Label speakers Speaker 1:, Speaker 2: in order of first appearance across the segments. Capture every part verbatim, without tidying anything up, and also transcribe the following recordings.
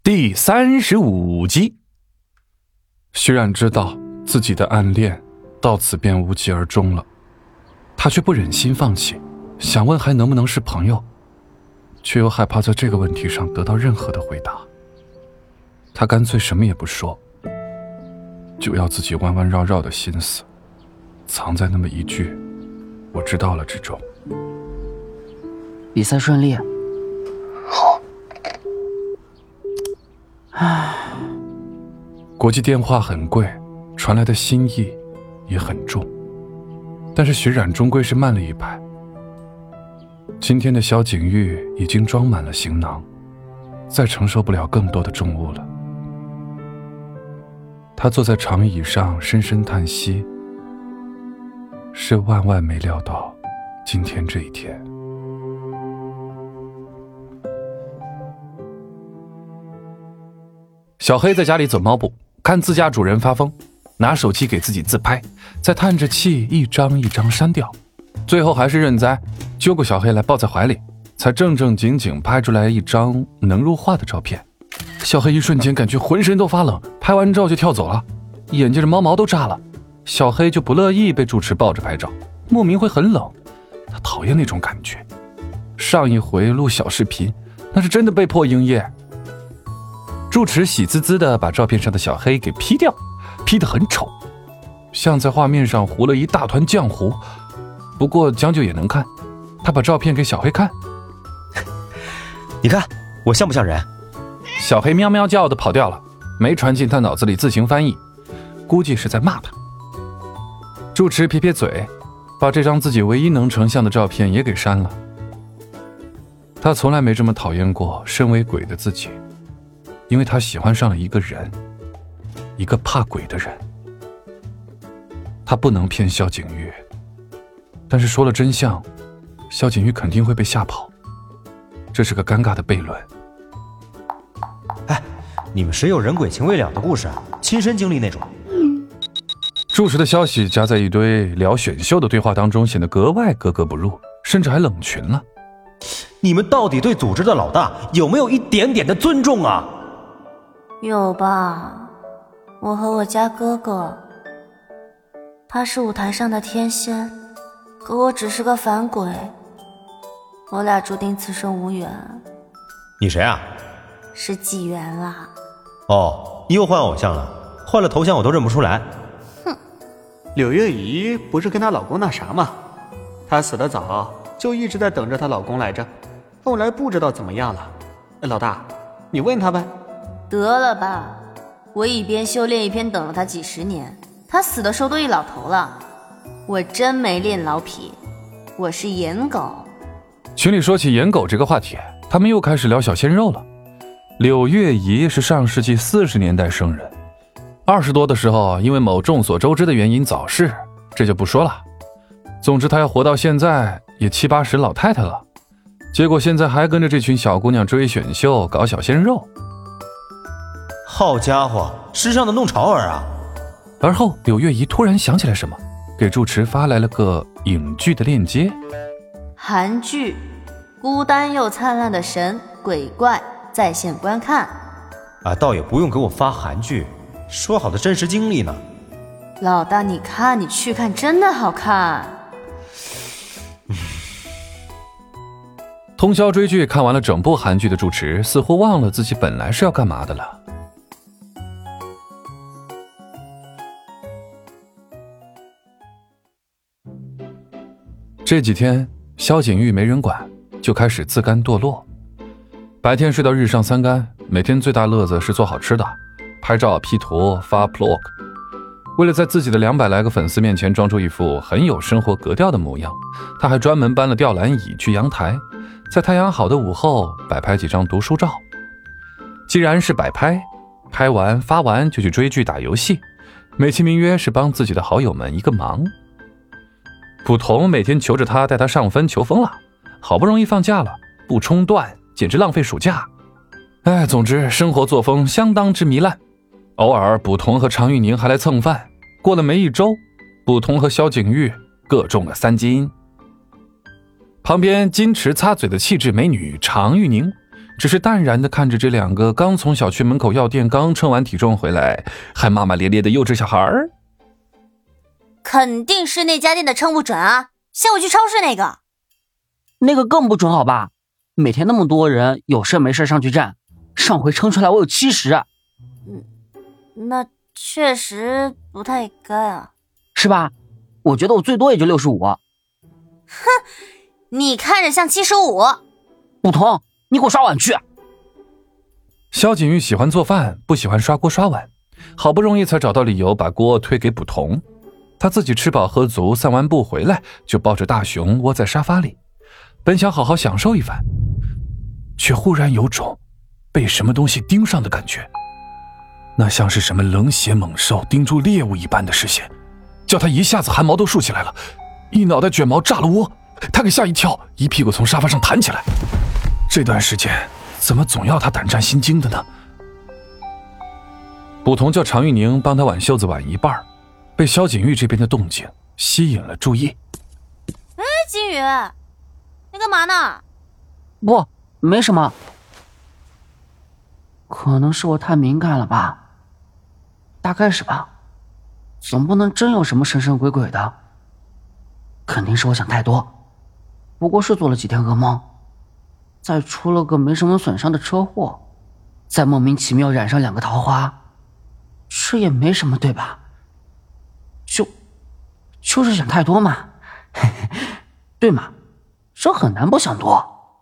Speaker 1: 第三十五集。徐冉知道自己的暗恋到此便无疾而终了，他却不忍心放弃，想问还能不能是朋友，却又害怕在这个问题上得到任何的回答。他干脆什么也不说，就要自己弯弯绕绕的心思藏在那么一句我知道了之中。
Speaker 2: 比赛顺利。
Speaker 3: 好。
Speaker 2: 唉，
Speaker 1: 国际电话很贵，传来的心意也很重，但是徐冉终归是慢了一拍。今天的萧景玉已经装满了行囊，再承受不了更多的重物了。他坐在长椅上深深叹息，是万万没料到今天这一天。小黑在家里走猫步，看自家主人发疯，拿手机给自己自拍，再叹着气一张一张删掉，最后还是认栽，揪过小黑来抱在怀里，才正正经经拍出来一张能入画的照片。小黑一瞬间感觉浑身都发冷，拍完照就跳走了，眼睛的猫毛都炸了。小黑就不乐意被住持抱着拍照，莫名会很冷，他讨厌那种感觉。上一回录小视频，那是真的被迫营业。住持喜滋滋地把照片上的小黑给 P 掉，P 得很丑，像在画面上糊了一大团浆糊，不过将就也能看。他把照片给小黑看，
Speaker 4: 你看我像不像人？
Speaker 1: 小黑喵喵叫的跑掉了，没传进他脑子里自行翻译，估计是在骂他。住持撇撇嘴，把这张自己唯一能成像的照片也给删了。他从来没这么讨厌过身为鬼的自己，因为他喜欢上了一个人，一个怕鬼的人。他不能骗萧景玉，但是说了真相，萧景玉肯定会被吓跑，这是个尴尬的悖论。
Speaker 4: 哎，你们谁有人鬼情未了的故事啊？亲身经历那种。
Speaker 1: 住持的消息夹在一堆聊选秀的对话当中，显得格外格格不入，甚至还冷群了。
Speaker 4: 你们到底对组织的老大有没有一点点的尊重啊？
Speaker 5: 有吧，我和我家哥哥，他是舞台上的天仙，可我只是个凡鬼，我俩注定此生无缘。
Speaker 4: 你谁啊？
Speaker 5: 是纪元啦。
Speaker 4: 哦，又换偶像了，换了头像我都认不出来。
Speaker 5: 哼，
Speaker 3: 柳月怡不是跟她老公那啥吗？她死得早，就一直在等着她老公来着，后来不知道怎么样了。老大，你问他呗。
Speaker 5: 得了吧，我一边修炼一边等了他几十年，他死的时候都一老头了，我真没练老痞，我是颜狗。
Speaker 1: 群里说起颜狗这个话题，他们又开始聊小鲜肉了。柳月怡是上世纪四十年代生人，二十多的时候因为某众所周知的原因早逝，这就不说了。总之她要活到现在也七八十老太太了，结果现在还跟着这群小姑娘追选秀搞小鲜肉。
Speaker 4: 好家伙，时尚的弄潮儿啊！
Speaker 1: 而后柳月怡突然想起来什么，给住持发来了个影剧的链接。
Speaker 5: 韩剧《孤单又灿烂的神鬼怪》在线观看。
Speaker 4: 啊，倒也不用给我发韩剧，说好的真实经历呢？
Speaker 5: 老大，你看，你去看，真的好看。
Speaker 1: 通宵追剧看完了整部韩剧的住持，似乎忘了自己本来是要干嘛的了。这几天萧景玉没人管，就开始自甘堕落。白天睡到日上三竿，每天最大乐子是做好吃的，拍照 P 图发 blog。 为了在自己的两百来个粉丝面前装出一副很有生活格调的模样，他还专门搬了吊篮椅去阳台，在太阳好的午后摆拍几张读书照。既然是摆拍，拍完发完就去追剧打游戏，美其名曰是帮自己的好友们一个忙。捕童每天求着他带他上分，求疯了，好不容易放假了，不冲断简直浪费暑假。哎，总之生活作风相当之糜烂。偶尔捕童和常玉宁还来蹭饭，过了没一周，捕童和萧景玉各中了三金。旁边矜持擦嘴的气质美女常玉宁只是淡然地看着这两个刚从小区门口药店刚称完体重回来还骂骂咧咧的幼稚小孩儿。
Speaker 5: 肯定是那家店的称不准啊，像我去超市那个。
Speaker 2: 那个更不准好吧？每天那么多人，有事没事上去站，上回称出来我有七十。
Speaker 5: 嗯，那确实不太该啊。
Speaker 2: 是吧？我觉得我最多也就六十五。
Speaker 5: 哼，你看着像七十五。
Speaker 2: 不同，你给我刷碗去。
Speaker 1: 萧景玉喜欢做饭，不喜欢刷锅刷碗，好不容易才找到理由把锅推给捕童。他自己吃饱喝足，散完步回来就抱着大熊窝在沙发里，本想好好享受一番，却忽然有种被什么东西盯上的感觉。那像是什么冷血猛兽盯住猎物一般的视线，叫他一下子汗毛都竖起来了，一脑袋卷毛炸了窝。他给吓一跳，一屁股从沙发上弹起来。这段时间怎么总要他胆战心惊的呢？捕童叫常玉宁帮他挽袖子挽一半，被萧景玉这边的动静吸引了注意。
Speaker 5: 哎，金宇，你干嘛呢？
Speaker 2: 不，没什么。可能是我太敏感了吧，大概是吧。总不能真有什么神神鬼鬼的，肯定是我想太多。不过是做了几天噩梦，再出了个没什么损伤的车祸，再莫名其妙染上两个桃花，这也没什么对吧？就就是想太多嘛，对嘛？这很难不想多。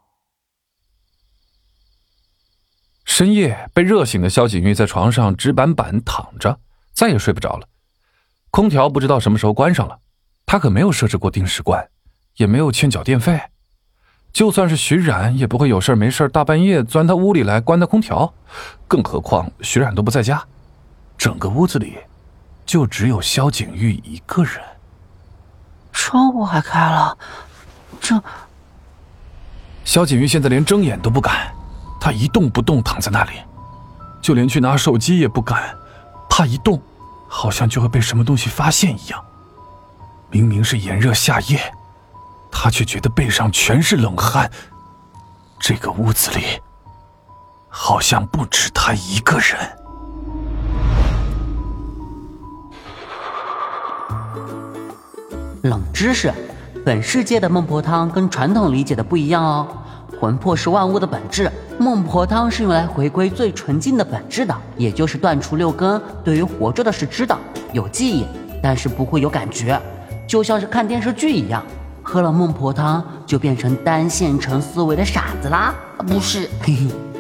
Speaker 1: 深夜被热醒的萧景玉在床上直板板躺着，再也睡不着了。空调不知道什么时候关上了，他可没有设置过定时关，也没有欠缴电费。就算是徐冉也不会有事没事大半夜钻他屋里来关他空调，更何况徐冉都不在家，整个屋子里就只有萧景玉一个人。
Speaker 2: 窗户还开了，这……
Speaker 1: 萧景玉现在连睁眼都不敢，他一动不动躺在那里，就连去拿手机也不敢，怕一动好像就会被什么东西发现一样。明明是炎热夏夜，他却觉得背上全是冷汗。这个屋子里好像不止他一个人。
Speaker 2: 冷知识，本世界的孟婆汤跟传统理解的不一样哦。魂魄是万物的本质，孟婆汤是用来回归最纯净的本质的，也就是断除六根。对于活着的是知道有记忆，但是不会有感觉，就像是看电视剧一样。喝了孟婆汤就变成单线程思维的傻子啦，不是？嘿嘿。